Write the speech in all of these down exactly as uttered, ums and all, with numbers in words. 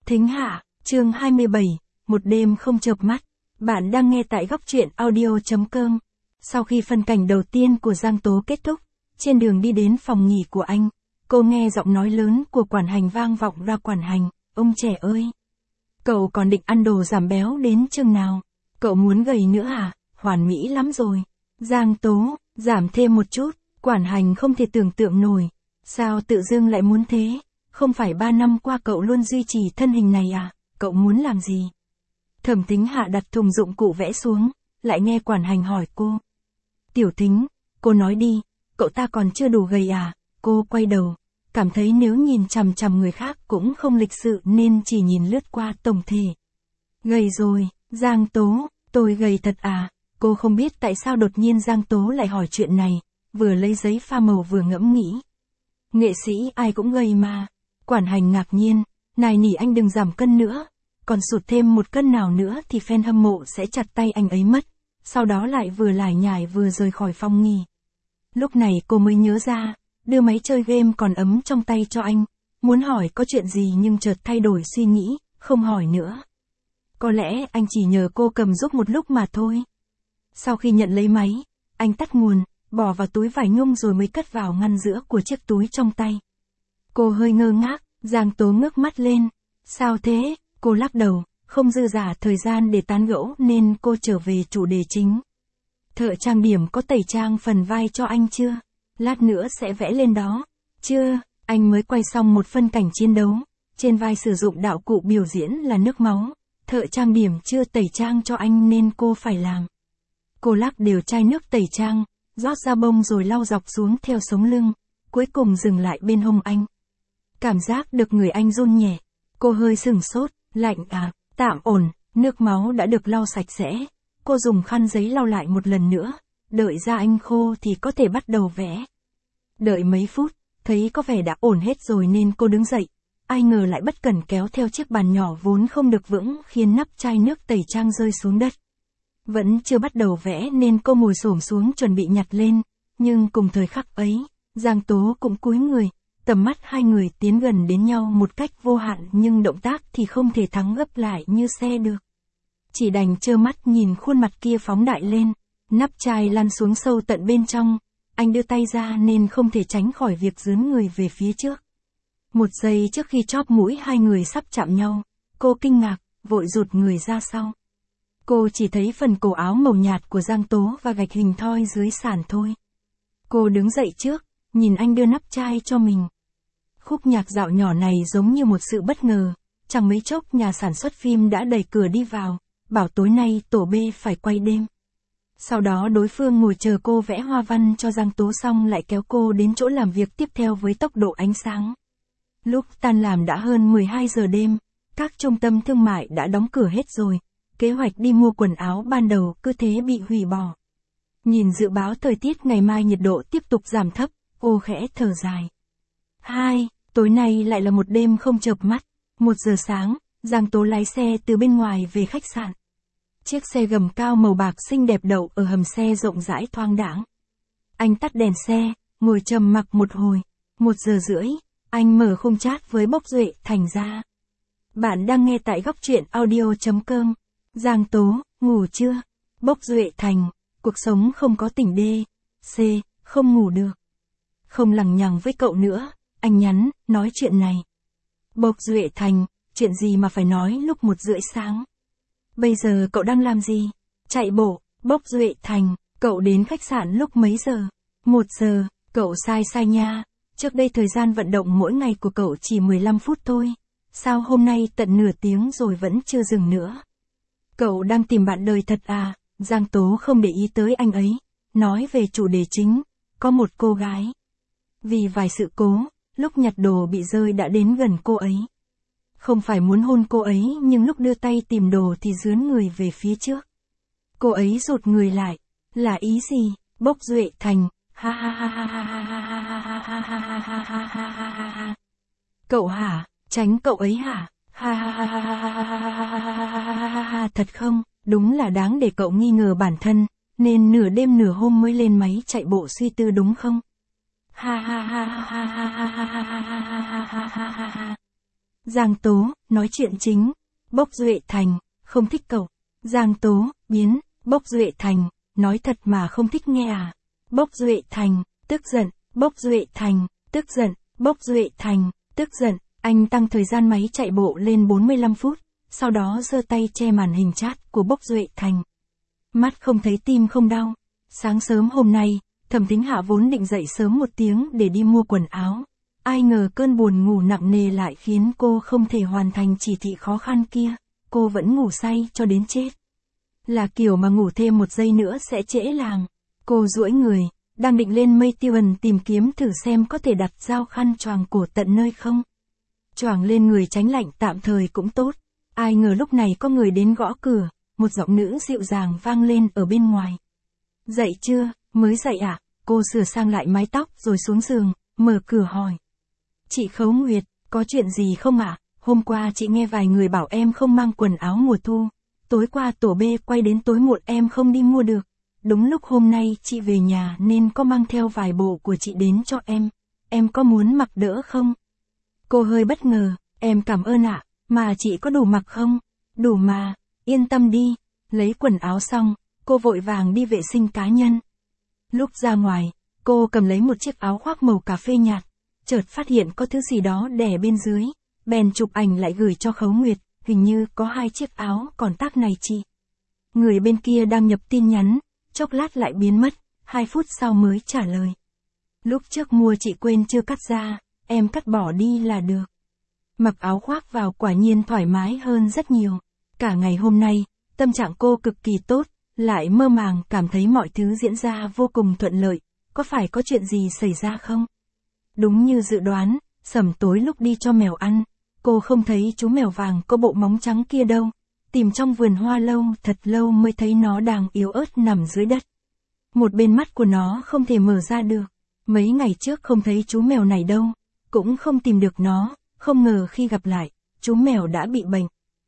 Thính hạ, chương hai mươi bảy, một đêm không chợp mắt. Bạn đang nghe tại góc truyện audio.com. Sau khi phân cảnh đầu tiên của Giang Tố kết thúc, trên đường đi đến phòng nghỉ của anh, cô nghe giọng nói lớn của quản hành vang vọng ra. Quản hành, ông trẻ ơi! Cậu còn định ăn đồ giảm béo đến chừng nào? Cậu muốn gầy nữa à? Hoàn mỹ lắm rồi. Giang Tố, giảm thêm một chút. Quản hành không thể tưởng tượng nổi. Sao tự dưng lại muốn thế? Không phải ba năm qua cậu luôn duy trì thân hình này à? Cậu muốn làm gì? Thẩm Thính Hạ đặt thùng dụng cụ vẽ xuống, lại nghe quản hành hỏi cô. Tiểu Thính, cô nói đi, cậu ta còn chưa đủ gầy à? Cô quay đầu, cảm thấy nếu nhìn chằm chằm người khác cũng không lịch sự nên chỉ nhìn lướt qua tổng thể. Gầy rồi, Giang Tố, tôi gầy thật à? Cô không biết tại sao đột nhiên Giang Tố lại hỏi chuyện này, vừa lấy giấy pha màu vừa ngẫm nghĩ. Nghệ sĩ ai cũng gầy mà. Quản hành ngạc nhiên, nài nỉ anh đừng giảm cân nữa, còn sụt thêm một cân nào nữa thì fan hâm mộ sẽ chặt tay anh ấy mất. Sau đó lại vừa lải nhải vừa rời khỏi phòng nghỉ. Lúc này cô mới nhớ ra, đưa máy chơi game còn ấm trong tay cho anh, muốn hỏi có chuyện gì nhưng chợt thay đổi suy nghĩ, không hỏi nữa. Có lẽ anh chỉ nhờ cô cầm giúp một lúc mà thôi. Sau khi nhận lấy máy, anh tắt nguồn, bỏ vào túi vải nhung rồi mới cất vào ngăn giữa của chiếc túi trong tay. Cô hơi ngơ ngác, Giang Tố ngước mắt lên. Sao thế? Cô lắc đầu, không dư dả thời gian để tán gẫu nên cô trở về chủ đề chính. Thợ trang điểm có tẩy trang phần vai cho anh chưa? Lát nữa sẽ vẽ lên đó. Chưa, anh mới quay xong một phân cảnh chiến đấu. Trên vai sử dụng đạo cụ biểu diễn là nước máu. Thợ trang điểm chưa tẩy trang cho anh nên cô phải làm. Cô lắc đều chai nước tẩy trang, rót ra bông rồi lau dọc xuống theo sống lưng, cuối cùng dừng lại bên hông anh. Cảm giác được người anh run nhẹ. Cô hơi sửng sốt, lạnh à, tạm ổn, nước máu đã được lau sạch sẽ. Cô dùng khăn giấy lau lại một lần nữa, đợi da anh khô thì có thể bắt đầu vẽ. Đợi mấy phút, thấy có vẻ đã ổn hết rồi nên cô đứng dậy. Ai ngờ lại bất cẩn kéo theo chiếc bàn nhỏ vốn không được vững khiến nắp chai nước tẩy trang rơi xuống đất. Vẫn chưa bắt đầu vẽ nên cô ngồi xổm xuống chuẩn bị nhặt lên, nhưng cùng thời khắc ấy, Giang Tố cũng cúi người. Tầm mắt hai người tiến gần đến nhau một cách vô hạn nhưng động tác thì không thể thắng gấp lại như xe được. Chỉ đành trơ mắt nhìn khuôn mặt kia phóng đại lên, nắp chai lăn xuống sâu tận bên trong, anh đưa tay ra nên không thể tránh khỏi việc dướn người về phía trước. Một giây trước khi chóp mũi hai người sắp chạm nhau, cô kinh ngạc, vội rụt người ra sau. Cô chỉ thấy phần cổ áo màu nhạt của Giang Tố và gạch hình thoi dưới sàn thôi. Cô đứng dậy trước, nhìn anh đưa nắp chai cho mình. Khúc nhạc dạo nhỏ này giống như một sự bất ngờ, chẳng mấy chốc nhà sản xuất phim đã đẩy cửa đi vào, bảo tối nay tổ B phải quay đêm. Sau đó đối phương ngồi chờ cô vẽ hoa văn cho Giang Tố xong lại kéo cô đến chỗ làm việc tiếp theo với tốc độ ánh sáng. Lúc tan làm đã hơn mười hai giờ đêm, các trung tâm thương mại đã đóng cửa hết rồi, kế hoạch đi mua quần áo ban đầu cứ thế bị hủy bỏ. Nhìn dự báo thời tiết ngày mai nhiệt độ tiếp tục giảm thấp, cô khẽ thở dài. Hai, tối nay lại là một đêm không chợp mắt. Một giờ sáng, Giang Tố lái xe từ bên ngoài về khách sạn. Chiếc xe gầm cao màu bạc xinh đẹp đậu ở hầm xe rộng rãi thoáng đãng. Anh tắt đèn xe, ngồi trầm mặc một hồi. Một giờ rưỡi, anh mở khung chat với Bốc Duệ Thành ra. Bạn đang nghe tại góc truyện audio.com. Giang Tố, ngủ chưa? Bốc Duệ Thành, cuộc sống không có tỉnh D, C, không ngủ được. Không lằng nhằng với cậu nữa, anh nhắn, nói chuyện này. Bốc Duệ Thành, chuyện gì mà phải nói lúc một rưỡi sáng? Bây giờ cậu đang làm gì? Chạy bộ. Bốc Duệ Thành, cậu đến khách sạn lúc mấy giờ? Một giờ, cậu sai sai nha. Trước đây thời gian vận động mỗi ngày của cậu chỉ mười lăm phút thôi. Sao hôm nay tận nửa tiếng rồi vẫn chưa dừng nữa? Cậu đang tìm bạn đời thật à? Giang Tố không để ý tới anh ấy. Nói về chủ đề chính, có một cô gái. Vì vài sự cố, lúc nhặt đồ bị rơi đã đến gần cô ấy. Không phải muốn hôn cô ấy nhưng lúc đưa tay tìm đồ thì dướn người về phía trước. Cô ấy rụt người lại. Là ý gì? Bốc Duệ Thành, ha ha ha ha ha ha ha ha ha ha ha ha ha ha ha. Cậu hả? Tránh cậu ấy hả? Ha ha ha ha ha ha ha ha ha. Thật không? Đúng là đáng để cậu nghi ngờ bản thân, nên nửa đêm nửa hôm mới lên máy chạy bộ suy tư đúng không? Ha ha ha ha ha ha ha ha ha ha ha ha ha. Giang Tố, nói chuyện chính. Bốc Duệ Thành, không thích cậu. Giang Tố, biến. Bốc Duệ Thành, nói thật mà không thích nghe à. Bốc Duệ Thành, tức giận. Bốc Duệ Thành, tức giận. Bốc Duệ Thành, tức giận. Anh tăng thời gian máy chạy bộ lên bốn mươi lăm phút, sau đó giơ tay che màn hình chat của Bốc Duệ Thành. Mắt không thấy tim không đau. Sáng sớm hôm nay, Thẩm Thính Hạ vốn định dậy sớm một tiếng để đi mua quần áo. Ai ngờ cơn buồn ngủ nặng nề lại khiến cô không thể hoàn thành chỉ thị khó khăn kia. Cô vẫn ngủ say cho đến chết. Là kiểu mà ngủ thêm một giây nữa sẽ trễ làng. Cô duỗi người, đang định lên mây tiêu ẩn tìm kiếm thử xem có thể đặt dao khăn choàng cổ tận nơi không. Choàng lên người tránh lạnh tạm thời cũng tốt. Ai ngờ lúc này có người đến gõ cửa, một giọng nữ dịu dàng vang lên ở bên ngoài. Dậy chưa, mới dậy ạ? À? Cô sửa sang lại mái tóc rồi xuống giường, mở cửa hỏi. Chị Khấu Nguyệt, có chuyện gì không ạ? À? Hôm qua chị nghe vài người bảo em không mang quần áo mùa thu. Tối qua tổ B quay đến tối muộn em không đi mua được. Đúng lúc hôm nay chị về nhà nên có mang theo vài bộ của chị đến cho em. Em có muốn mặc đỡ không? Cô hơi bất ngờ, em cảm ơn ạ, à, mà chị có đủ mặc không? Đủ mà, yên tâm đi. Lấy quần áo xong, cô vội vàng đi vệ sinh cá nhân. Lúc ra ngoài, cô cầm lấy một chiếc áo khoác màu cà phê nhạt, chợt phát hiện có thứ gì đó đè bên dưới, bèn chụp ảnh lại gửi cho Khấu Nguyệt, hình như có hai chiếc áo còn tác này chị. Người bên kia đang nhập tin nhắn, chốc lát lại biến mất, hai phút sau mới trả lời. Lúc trước mua chị quên chưa cắt ra, em cắt bỏ đi là được. Mặc áo khoác vào quả nhiên thoải mái hơn rất nhiều. Cả ngày hôm nay, tâm trạng cô cực kỳ tốt, lại mơ màng cảm thấy mọi thứ diễn ra vô cùng thuận lợi, có phải có chuyện gì xảy ra không? Đúng như dự đoán, sẩm tối lúc đi cho mèo ăn, cô không thấy chú mèo vàng có bộ móng trắng kia đâu, tìm trong vườn hoa lâu thật lâu mới thấy nó đang yếu ớt nằm dưới đất. Một bên mắt của nó không thể mở ra được, mấy ngày trước không thấy chú mèo này đâu, cũng không tìm được nó, không ngờ khi gặp lại, chú mèo đã bị bệnh.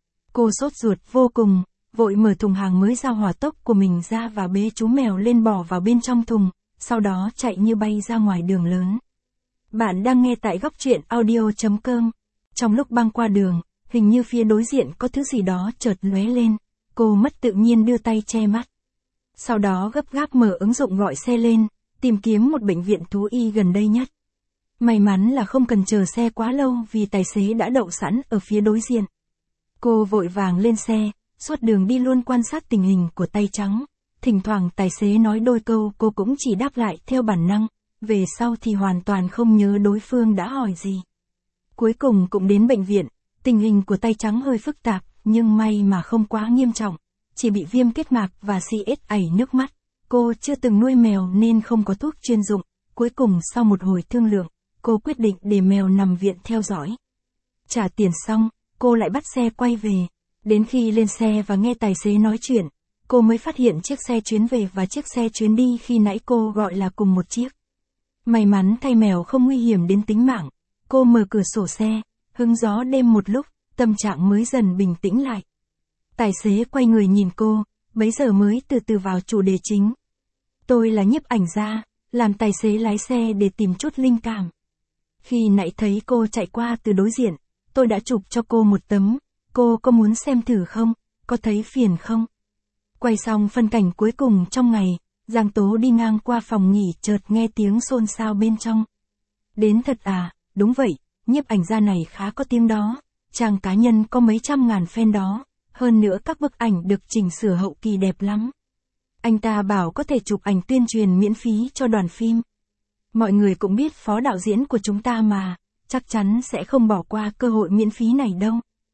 Cô sốt ruột vô cùng, vội mở thùng hàng mới giao hỏa tốc của mình ra và bế chú mèo lên bỏ vào bên trong thùng, sau đó chạy như bay ra ngoài đường lớn. Bạn đang nghe tại góc truyện audio chấm com. Trong lúc băng qua đường, hình như phía đối diện có thứ gì đó chợt lóe lên, cô mất tự nhiên đưa tay che mắt. Sau đó gấp gáp mở ứng dụng gọi xe lên, tìm kiếm một bệnh viện thú y gần đây nhất. May mắn là không cần chờ xe quá lâu vì tài xế đã đậu sẵn ở phía đối diện. Cô vội vàng lên xe, suốt đường đi luôn quan sát tình hình của tay trắng. Thỉnh thoảng tài xế nói đôi câu cô cũng chỉ đáp lại theo bản năng, về sau thì hoàn toàn không nhớ đối phương đã hỏi gì. Cuối cùng cũng đến bệnh viện, tình hình của tay trắng hơi phức tạp, nhưng may mà không quá nghiêm trọng, chỉ bị viêm kết mạc và xê ét ảy nước mắt. Cô chưa từng nuôi mèo nên không có thuốc chuyên dụng, cuối cùng sau một hồi thương lượng, cô quyết định để mèo nằm viện theo dõi. Trả tiền xong, cô lại bắt xe quay về. Đến khi lên xe và nghe tài xế nói chuyện, cô mới phát hiện chiếc xe chuyến về và chiếc xe chuyến đi khi nãy cô gọi là cùng một chiếc. May mắn thay mèo không nguy hiểm đến tính mạng. Cô mở cửa sổ xe, hứng gió đêm một lúc, tâm trạng mới dần bình tĩnh lại. Tài xế quay người nhìn cô, bấy giờ mới từ từ vào chủ đề chính. Tôi là nhiếp ảnh gia, làm tài xế lái xe để tìm chút linh cảm. Khi nãy thấy cô chạy qua từ đối diện, tôi đã chụp cho cô một tấm, cô có muốn xem thử không, có thấy phiền không? Quay xong phân cảnh cuối cùng trong ngày, Giang Tố đi ngang qua phòng nghỉ chợt nghe tiếng xôn xao bên trong. Đến thật à, đúng vậy, nhiếp ảnh gia này khá có tiếng đó, trang cá nhân có mấy trăm ngàn fan đó, hơn nữa các bức ảnh được chỉnh sửa hậu kỳ đẹp lắm. Anh ta bảo có thể chụp ảnh tuyên truyền miễn phí cho đoàn phim. Mọi người cũng biết phó đạo diễn của chúng ta mà, chắc chắn sẽ không bỏ qua cơ hội miễn phí này đâu.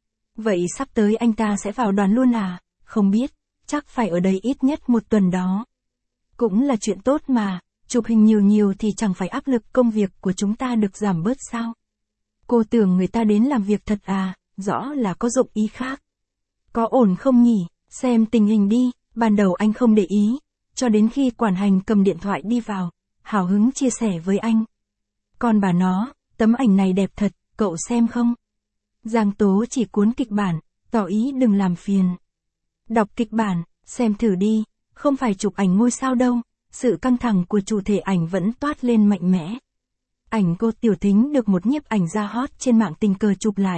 Vậy sắp tới anh ta sẽ vào đoàn luôn à? Không biết, chắc phải ở đây ít nhất một tuần đó. Cũng là chuyện tốt mà, chụp hình nhiều nhiều thì chẳng phải áp lực công việc của chúng ta được giảm bớt sao? Cô tưởng người ta đến làm việc thật à, rõ là có dụng ý khác. Có ổn không nhỉ, xem tình hình đi, ban đầu anh không để ý, cho đến khi quản hành cầm điện thoại đi vào, hào hứng chia sẻ với anh. Còn bà nó, tấm ảnh này đẹp thật, cậu xem không? Giang Tố chỉ cuốn kịch bản, tỏ ý đừng làm phiền. Đọc kịch bản, xem thử đi, không phải chụp ảnh ngôi sao đâu, sự căng thẳng của chủ thể ảnh vẫn toát lên mạnh mẽ. Ảnh cô Tiểu Thính được một nhiếp ảnh gia hot trên mạng tình cờ chụp lại,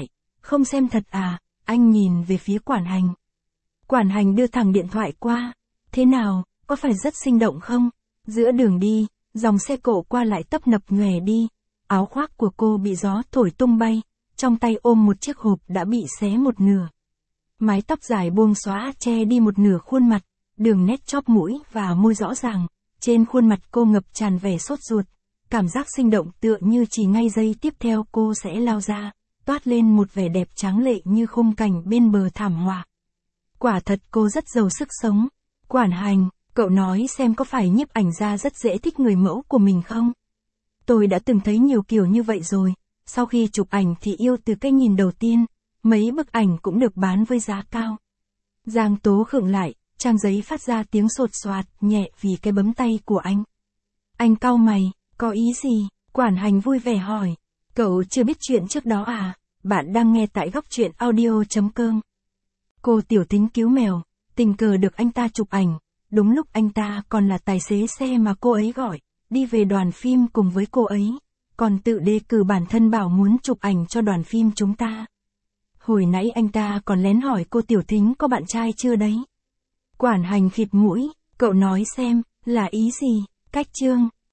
Không xem thật à? Anh nhìn về phía quản hành. Quản hành đưa thẳng điện thoại qua. Thế nào, có phải rất sinh động không? Giữa đường đi, dòng xe cộ qua lại tấp nập nhòe đi. Áo khoác của cô bị gió thổi tung bay, trong tay ôm một chiếc hộp đã bị xé một nửa. Mái tóc dài buông xõa che đi một nửa khuôn mặt, đường nét chóp mũi và môi rõ ràng. Trên khuôn mặt cô ngập tràn vẻ sốt ruột, cảm giác sinh động tựa như chỉ ngay giây tiếp theo cô sẽ lao ra, toát lên một vẻ đẹp tráng lệ như khung cảnh bên bờ thảm họa. Quả thật cô rất giàu sức sống. Quản hành, cậu nói xem có phải nhiếp ảnh gia rất dễ thích người mẫu của mình không? Tôi đã từng thấy nhiều kiểu như vậy rồi, sau khi chụp ảnh thì yêu từ cái nhìn đầu tiên, mấy bức ảnh cũng được bán với giá cao. Giang Tố khựng lại, trang giấy phát ra tiếng sột soạt nhẹ vì cái bấm tay của anh. Anh cau mày, có ý gì? Quản hành vui vẻ hỏi. Cậu chưa biết chuyện trước đó à? Bạn đang nghe tại góc truyện audio chấm com. Cô Tiểu Tính cứu mèo, tình cờ được anh ta chụp ảnh, đúng lúc anh ta còn là tài xế xe mà cô ấy gọi, đi về đoàn phim cùng với cô ấy, còn tự đề cử bản thân bảo muốn chụp ảnh cho đoàn phim chúng ta. Hồi nãy anh ta còn lén hỏi cô Tiểu Tính có bạn trai chưa đấy. Quản hành khịt mũi, cậu nói xem, là ý gì? Cách chương.